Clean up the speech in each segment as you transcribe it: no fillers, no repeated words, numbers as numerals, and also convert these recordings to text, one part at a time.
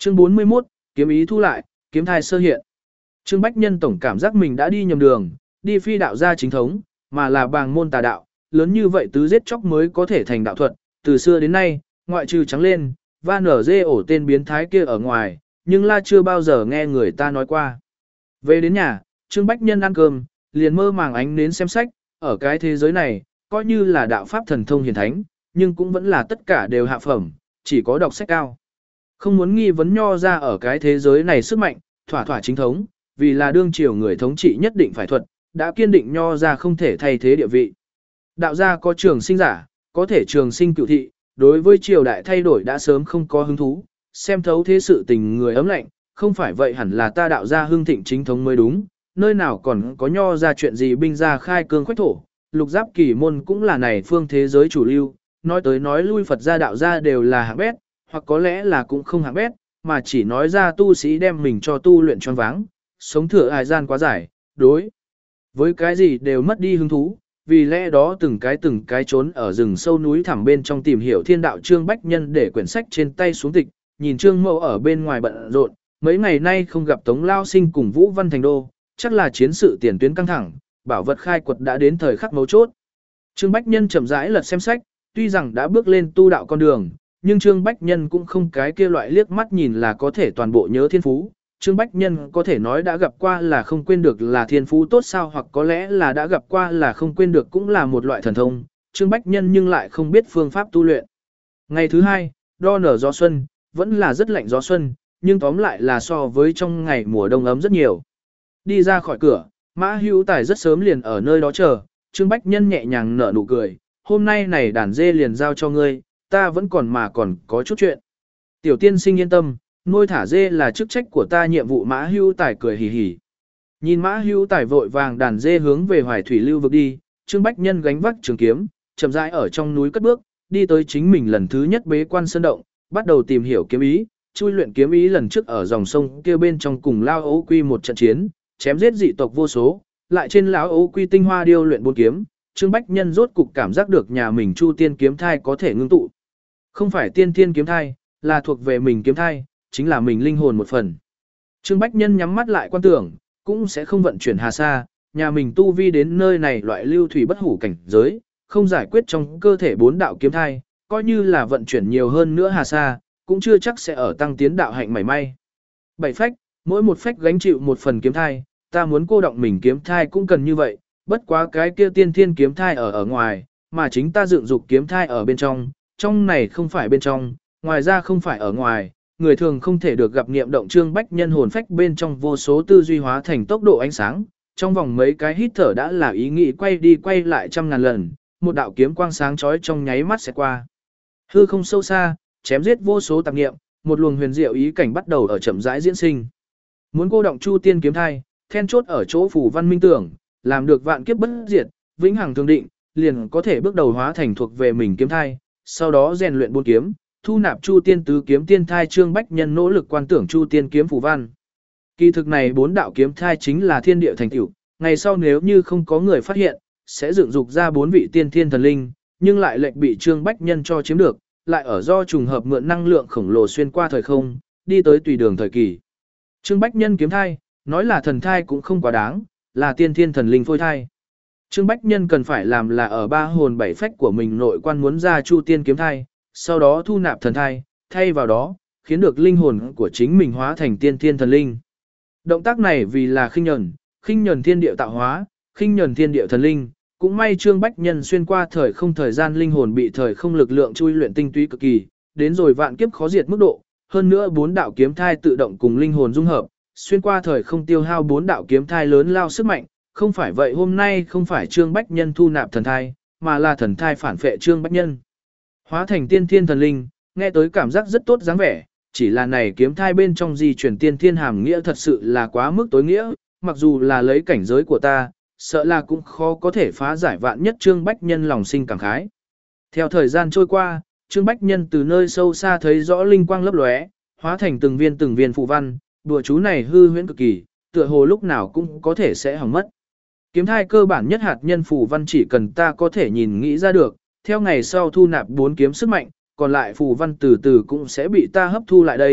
Chương 41, kiếm ý thu lại, kiếm thai sơ hiện. Trương Bách Nhân tổng cảm giác mình đã đi nhầm đường, đi phi đạo gia chính thống, mà là bàng môn tà đạo, lớn như vậy tứ giết chóc mới có thể thành đạo thuật, từ xưa đến nay, ngoại trừ trắng lên, và nở dê ổ tên biến thái kia ở ngoài, nhưng la chưa bao giờ nghe người ta nói qua. Về đến nhà, Trương Bách Nhân ăn cơm, liền mơ màng ánh nến xem sách, ở cái thế giới này, coi như là đạo pháp thần thông hiển thánh, nhưng cũng vẫn là tất cả đều hạ phẩm, chỉ có đọc sách cao. Không muốn nghi vấn nho ra ở cái thế giới này sức mạnh, thỏa thỏa chính thống, vì là đương triều người thống trị nhất định phải thuật, đã kiên định nho ra không thể thay thế địa vị. Đạo gia có trường sinh giả, có thể trường sinh cựu thị, đối với triều đại thay đổi đã sớm không có hứng thú, xem thấu thế sự tình người ấm lạnh, không phải vậy hẳn là ta đạo gia hưng thịnh chính thống mới đúng, nơi nào còn có nho ra chuyện gì binh ra khai cương khoách thổ, lục giáp kỳ môn cũng là này phương thế giới chủ lưu, nói tới nói lui Phật gia đạo gia đều là hạng bét, hoặc có lẽ là cũng không hạng bét, mà chỉ nói ra tu sĩ đem mình cho tu luyện choáng váng, sống thừa hài gian quá dài, đối với cái gì đều mất đi hứng thú, vì lẽ đó từng cái trốn ở rừng sâu núi thẳm bên trong tìm hiểu thiên đạo. Trương Bách Nhân để quyển sách trên tay xuống tịch, nhìn Trương Mậu ở bên ngoài bận rộn, mấy ngày nay không gặp Tống Lao Sinh cùng Vũ Văn Thành Đô, chắc là chiến sự tiền tuyến căng thẳng, bảo vật khai quật đã đến thời khắc mấu chốt. Trương Bách Nhân chậm rãi lật xem sách, tuy rằng đã bước lên tu đạo con đường, nhưng Trương Bách Nhân cũng không cái kia loại liếc mắt nhìn là có thể toàn bộ nhớ thiên phú. Trương Bách Nhân có thể nói đã gặp qua là không quên được là thiên phú tốt sao, hoặc có lẽ là đã gặp qua là không quên được cũng là một loại thần thông. Trương Bách Nhân nhưng lại không biết phương pháp tu luyện. Ngày thứ hai, đo nở gió xuân, vẫn là rất lạnh gió xuân, nhưng tóm lại là so với trong ngày mùa đông ấm rất nhiều. Đi ra khỏi cửa, Mã Hữu Tài rất sớm liền ở nơi đó chờ, Trương Bách Nhân nhẹ nhàng nở nụ cười, hôm nay này đàn dê liền giao cho ngươi, ta vẫn còn có chút chuyện. Tiểu tiên sinh yên tâm, nuôi thả dê là chức trách của ta, nhiệm vụ. Mã Hữu Tài cười hì hì. Nhìn Mã Hữu Tài vội vàng đàn dê hướng về Hoài Thủy Lưu vực đi, Trương Bách Nhân gánh vác trường kiếm, chậm rãi ở trong núi cất bước, đi tới chính mình lần thứ nhất bế quan sơn động, bắt đầu tìm hiểu kiếm ý, chui luyện kiếm ý. Lần trước ở dòng sông kia bên trong cùng Lao Ấu Quy một trận chiến, chém giết dị tộc vô số, lại trên lão Ấu Quy tinh hoa điêu luyện bốn kiếm, Trương Bách Nhân rốt cục cảm giác được nhà mình Chu Tiên kiếm thai có thể ngưng tụ. Không phải tiên thiên kiếm thai, là thuộc về mình kiếm thai, chính là mình linh hồn một phần. Trương Bách Nhân nhắm mắt lại quan tưởng, cũng sẽ không vận chuyển hà sa, nhà mình tu vi đến nơi này loại lưu thủy bất hủ cảnh giới, không giải quyết trong cơ thể bốn đạo kiếm thai, coi như là vận chuyển nhiều hơn nữa hà sa, cũng chưa chắc sẽ ở tăng tiến đạo hạnh mảy may. Bảy phách, mỗi một phách gánh chịu một phần kiếm thai, ta muốn cô động mình kiếm thai cũng cần như vậy, bất quá cái kia tiên thiên kiếm thai ở ngoài, mà chính ta dựng dục kiếm thai ở bên trong, trong này không phải bên trong, ngoài ra không phải ở ngoài, người thường không thể được gặp niệm động. Trương Bách Nhân hồn phách bên trong vô số tư duy hóa thành tốc độ ánh sáng, trong vòng mấy cái hít thở đã là ý nghĩ quay đi quay lại trăm ngàn lần, một đạo kiếm quang sáng chói trong nháy mắt sẽ qua. Hư không sâu xa, chém giết vô số tạp niệm, một luồng huyền diệu ý cảnh bắt đầu ở chậm rãi diễn sinh. Muốn cô động Chu Tiên kiếm thai, then chốt ở chỗ phủ văn minh tưởng, làm được vạn kiếp bất diệt, vĩnh hằng thường định, liền có thể bước đầu hóa thành thuộc về mình kiếm thai, sau đó rèn luyện bốn kiếm, thu nạp Chu Tiên tứ kiếm tiên thai. Trương Bách Nhân nỗ lực quan tưởng Chu Tiên kiếm phủ văn. Kỳ thực này bốn đạo kiếm thai chính là thiên địa thành tựu, ngày sau nếu như không có người phát hiện, sẽ dựng dục ra bốn vị tiên thiên thần linh, nhưng lại lệnh bị Trương Bách Nhân cho chiếm được, lại ở do trùng hợp mượn năng lượng khổng lồ xuyên qua thời không, đi tới tùy đường thời kỳ. Trương Bách Nhân kiếm thai, nói là thần thai cũng không quá đáng, là tiên thiên thần linh phôi thai. Trương Bách Nhân cần phải làm là ở ba hồn bảy phách của mình nội quan muốn ra Chu Tiên kiếm thai, sau đó thu nạp thần thai, thay vào đó, khiến được linh hồn của chính mình hóa thành tiên thiên thần linh. Động tác này vì là khinh nhẫn thiên địa tạo hóa, khinh nhẫn thiên địa thần linh, cũng may Trương Bách Nhân xuyên qua thời gian linh hồn bị thời không lực lượng chui luyện tinh túy cực kỳ, đến rồi vạn kiếp khó diệt mức độ, hơn nữa bốn đạo kiếm thai tự động cùng linh hồn dung hợp, xuyên qua thời không tiêu hao bốn đạo kiếm thai lớn lao sức mạnh, không phải vậy hôm nay không phải Trương Bách Nhân thu nạp thần thai, mà là thần thai phản phệ Trương Bách Nhân. Hóa thành tiên thiên thần linh, nghe tới cảm giác rất tốt dáng vẻ, chỉ là này kiếm thai bên trong di chuyển tiên thiên hàm nghĩa thật sự là quá mức tối nghĩa, mặc dù là lấy cảnh giới của ta, sợ là cũng khó có thể phá giải. vạn nhất. Trương Bách Nhân lòng sinh cảm khái. Theo thời gian trôi qua, Trương Bách Nhân từ nơi sâu xa thấy rõ linh quang lấp lóe, hóa thành từng viên phù văn, đùa chú này hư huyễn cực kỳ, tựa hồ lúc nào cũng có thể sẽ hỏng mất. Kiếm thai cơ bản nhất hạt nhân phù văn chỉ cần ta có thể nhìn nghĩ ra được, theo ngày sau thu nạp bốn kiếm sức mạnh, còn lại phù văn từ từ cũng sẽ bị ta hấp thu lại đây,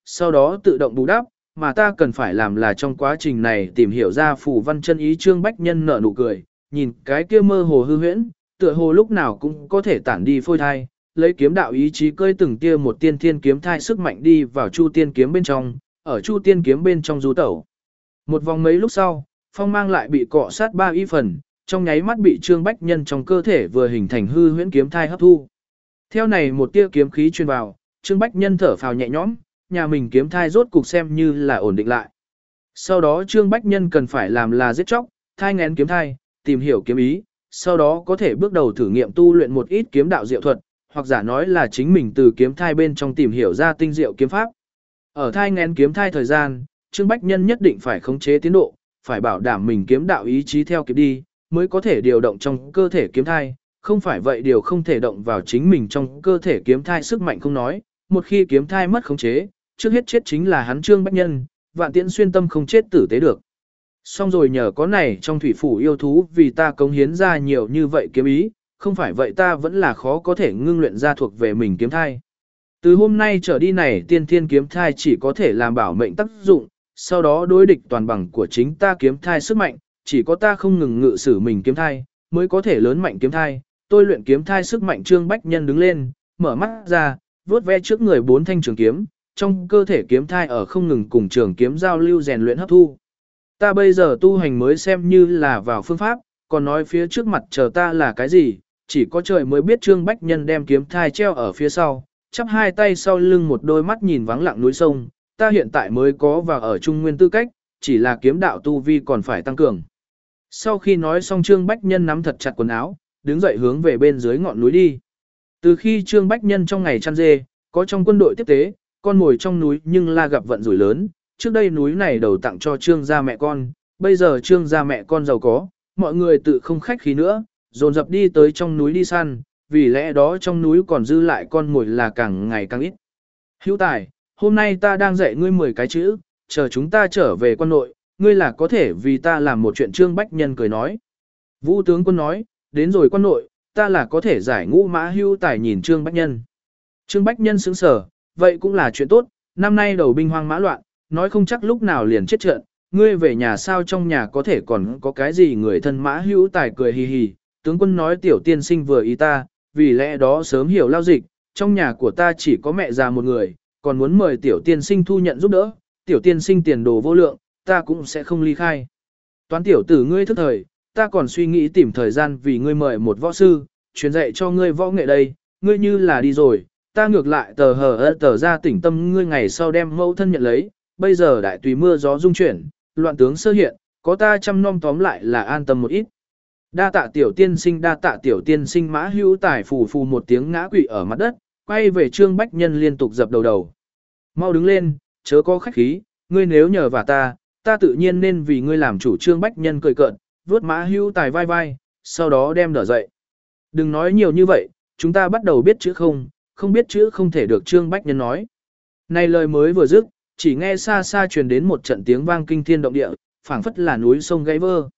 sau đó tự động bù đắp, mà ta cần phải làm là trong quá trình này tìm hiểu ra phù văn chân ý. Trương Bách Nhân nở nụ cười, nhìn cái kia mơ hồ hư huyễn, tựa hồ lúc nào cũng có thể tản đi phôi thai, lấy kiếm đạo ý chí cơi từng tia một tiên thiên kiếm thai sức mạnh đi vào Chu Tiên kiếm bên trong, ở Chu Tiên kiếm bên trong du tẩu. Một vòng mấy lúc sau, phong mang lại bị cọ sát 3 y phần, trong nháy mắt bị Trương Bách Nhân trong cơ thể vừa hình thành hư huyễn kiếm thai hấp thu. Theo này một tia kiếm khí truyền vào, Trương Bách Nhân thở phào nhẹ nhõm, nhà mình kiếm thai rốt cục xem như là ổn định lại. Sau đó Trương Bách Nhân cần phải làm là giết chóc, thai nghén kiếm thai, tìm hiểu kiếm ý, sau đó có thể bước đầu thử nghiệm tu luyện một ít kiếm đạo diệu thuật, hoặc giả nói là chính mình từ kiếm thai bên trong tìm hiểu ra tinh diệu kiếm pháp. Ở thai nghén kiếm thai thời gian, Trương Bách Nhân nhất định phải khống chế tiến độ, phải bảo đảm mình kiếm đạo ý chí theo kịp đi, mới có thể điều động trong cơ thể kiếm thai, không phải vậy điều không thể động vào chính mình trong cơ thể kiếm thai sức mạnh không nói, một khi kiếm thai mất khống chế, trước hết chết chính là hắn Trương Bách Nhân, Vạn Tiễn Xuyên tâm không chết tử tế được. Xong rồi nhờ có này trong thủy phủ yêu thú vì ta cống hiến ra nhiều như vậy kiếm ý, không phải vậy ta vẫn là khó có thể ngưng luyện ra thuộc về mình kiếm thai. Từ hôm nay trở đi này tiên thiên kiếm thai chỉ có thể làm bảo mệnh tác dụng, sau đó đối địch toàn bằng của chính ta kiếm thai sức mạnh, chỉ có ta không ngừng ngự sử mình kiếm thai, mới có thể lớn mạnh kiếm thai. Tôi luyện kiếm thai sức mạnh. Trương Bách Nhân đứng lên, mở mắt ra, vuốt ve trước người 4 thanh trường kiếm, trong cơ thể kiếm thai ở không ngừng cùng trường kiếm giao lưu rèn luyện hấp thu. Ta bây giờ tu hành mới xem như là vào phương pháp, còn nói phía trước mặt chờ ta là cái gì, chỉ có trời mới biết. Trương Bách Nhân đem kiếm thai treo ở phía sau, chắp hai tay sau lưng, một đôi mắt nhìn vắng lặng núi sông. Ta hiện tại mới có vào ở trung nguyên tư cách, chỉ là kiếm đạo tu vi còn phải tăng cường. Sau khi nói xong, Trương Bách Nhân nắm thật chặt quần áo, đứng dậy hướng về bên dưới ngọn núi đi. Từ khi Trương Bách Nhân trong ngày chăn dê, có trong quân đội tiếp tế, con ngồi trong núi nhưng la gặp vận rủi lớn. Trước đây núi này đầu tặng cho Trương gia mẹ con, bây giờ Trương gia mẹ con giàu có, mọi người tự không khách khí nữa, dồn dập đi tới trong núi đi săn, vì lẽ đó trong núi còn dư lại con mồi là càng ngày càng ít. Hữu Tài, hôm nay ta đang dạy ngươi 10 cái chữ, chờ chúng ta trở về quân nội, ngươi là có thể vì ta làm một chuyện. Trương Bách Nhân cười nói. Vũ tướng quân nói, đến rồi quân nội, ta là có thể giải ngũ mã. Hữu Tài nhìn Trương Bách Nhân. Trương Bách Nhân sững sờ, vậy cũng là chuyện tốt, năm nay đầu binh hoang mã loạn, nói không chắc lúc nào liền chết trận, ngươi về nhà sao, trong nhà có thể còn có cái gì người thân mã. Hữu Tài cười hì hì, tướng quân nói tiểu tiên sinh vừa ý ta, vì lẽ đó sớm hiểu lao dịch, trong nhà của ta chỉ có mẹ già một người, còn muốn mời tiểu tiên sinh thu nhận giúp đỡ, tiểu tiên sinh tiền đồ vô lượng, ta cũng sẽ không ly khai. Toán tiểu tử ngươi thức thời, ta còn suy nghĩ tìm thời gian vì ngươi mời một võ sư, truyền dạy cho ngươi võ nghệ đây, ngươi như là đi rồi, ta ngược lại tờ ra tỉnh tâm ngươi ngày sau đem mẫu thân nhận lấy, bây giờ đại tùy mưa gió dung chuyển, loạn tướng sơ hiện, có ta chăm nom tóm lại là an tâm một ít. Đa tạ tiểu tiên sinh, đa tạ tiểu tiên sinh. Mã Hữu Tài phù phù một tiếng ngã quỵ ở mặt đất, quay về Trương Bách Nhân liên tục dập đầu đầu. Mau đứng lên, chớ có khách khí, ngươi nếu nhờ vả ta tự nhiên nên vì ngươi làm chủ. Trương Bách Nhân cười cợt, vuốt Mã Hữu Tài vai vai, sau đó đem đỡ dậy. Đừng nói nhiều như vậy, chúng ta bắt đầu biết chữ không biết chữ không thể được. Trương Bách Nhân nói. Này lời mới vừa dứt, chỉ nghe xa xa truyền đến một trận tiếng vang kinh thiên động địa, phảng phất là núi sông gãy vỡ.